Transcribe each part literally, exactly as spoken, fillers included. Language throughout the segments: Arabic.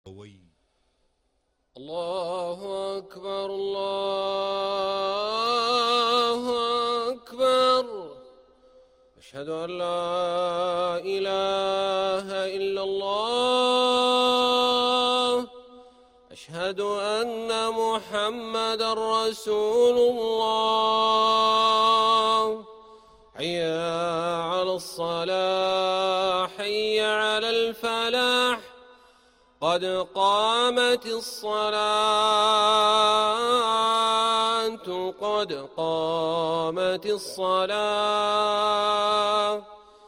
الله أكبر الله أكبر. أشهد أن لا إله إلا الله. أشهد أن محمدا رسول الله. حي على الصلاة حي على الفلاح. قد قامت الصلاة قد قامت الصلاة.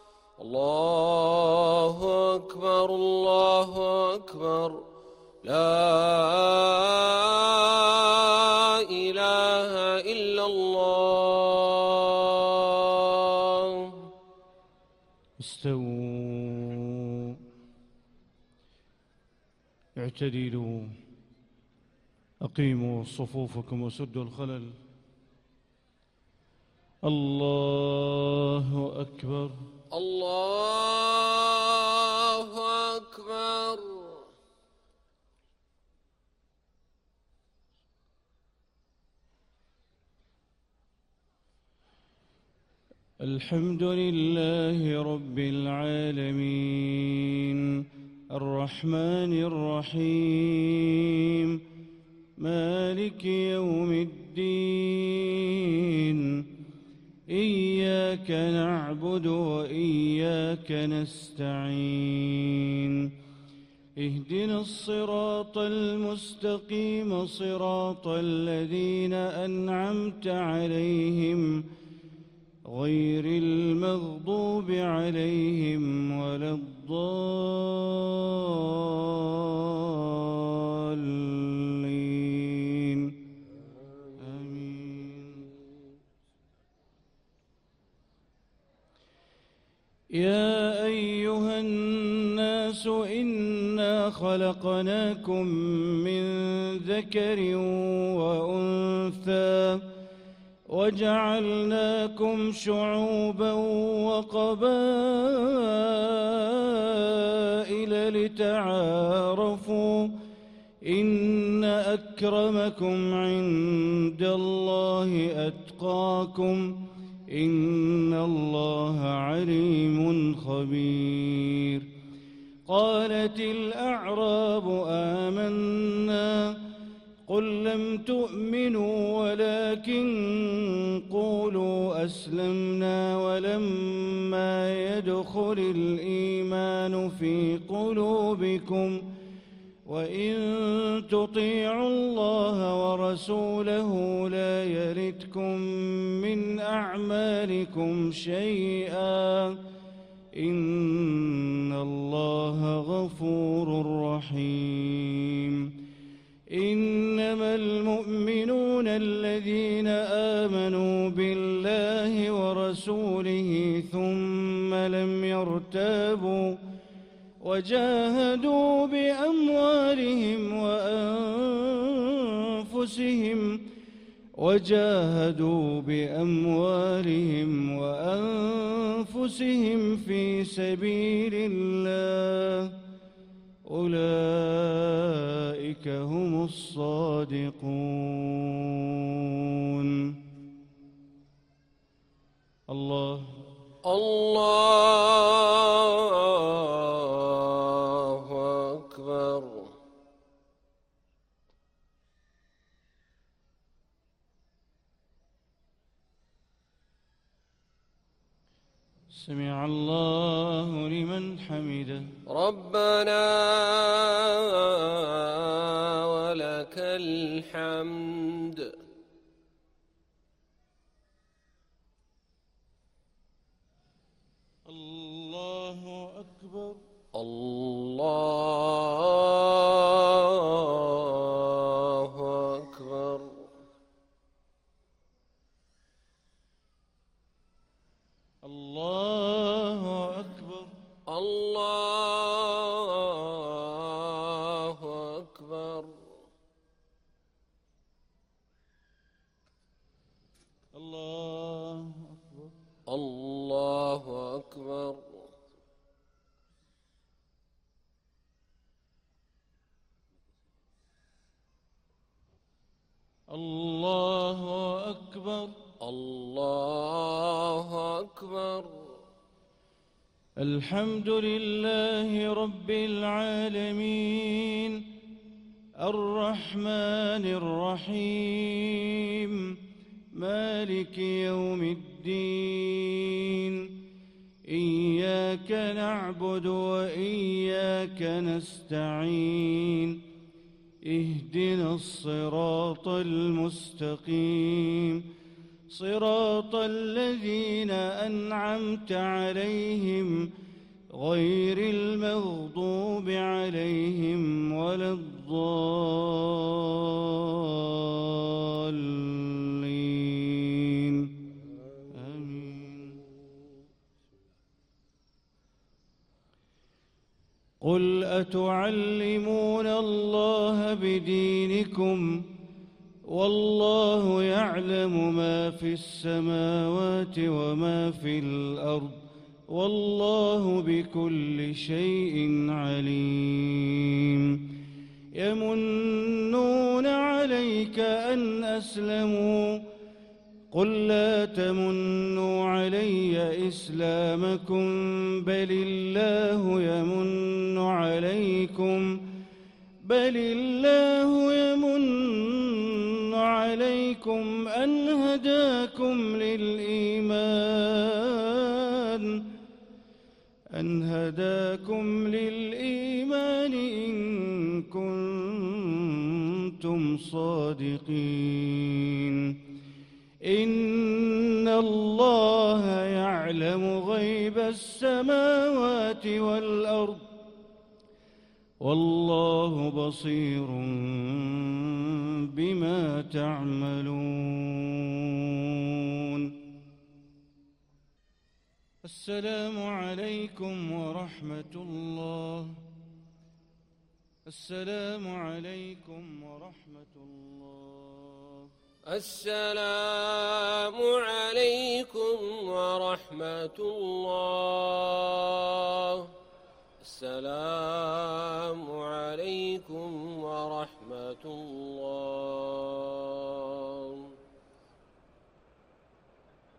الله أكبر الله أكبر. لا إله إلا الله. استووا، اعتدلوا، أقيموا صفوفكم وسدوا الخلل. الله أكبر الله أكبر. الحمد لله رب العالمين الرحمن الرحيم مالك يوم الدين. إياك نعبد وإياك نستعين. اهدنا الصراط المستقيم صراط الذين أنعمت عليهم غير المغضوب عليهم ولا الضالين. آمين. يا أيها الناس إنا خلقناكم من ذكر وأنثى وجعلناكم شعوبا وقبائل لتعارفوا إن أكرمكم عند الله أتقاكم إن الله عليم خبير. قالت الأعراب آمنا قل لم تؤمنوا ولكن قولوا أسلمنا ولما يدخل الإيمان في قلوبكم وإن تطيعوا الله ورسوله لا يلتكم من أعمالكم شيئا إن الله غفور رحيم. إنما المؤمنون الذين آمنوا بالله ورسوله ثم لم يرتابوا وجاهدوا بأموالهم وأنفسهم وجاهدوا بأموالهم وأنفسهم في سبيل الله أولئك هم الصادقون. الله الله أكبر. سمع الله لمن حمده. ربنا ولك الحمد. الله أكبر الله أكبر. الله أكبر الله أكبر. الله أكبر الله أكبر. الله أكبر. الله أكبر. الحمد لله رب العالمين الرحمن الرحيم مالك يوم الدين إياك نعبد وإياك نستعين اهدنا الصراط المستقيم صراط الذين أنعمت عليهم غير المغضوب عليهم ولا الضالين آمين. قل أتعلمون الله بدينكم والله يعلم ما في السماوات وما في الأرض والله بكل شيء عليم. يمنون عليك أن أسلموا قل لا تمنوا علي إسلامكم بل الله يمن عليكم بل الله يمن عليكم أن هداكم للإيمان أن هداكم للإيمان إن كنتم صادقين. إن الله يعلم غيب السماوات والأرض والله بصير بما تعملون. السلام عليكم ورحمة الله. السلام عليكم ورحمة الله. السلام عليكم ورحمة الله. السلام عليكم ورحمة الله.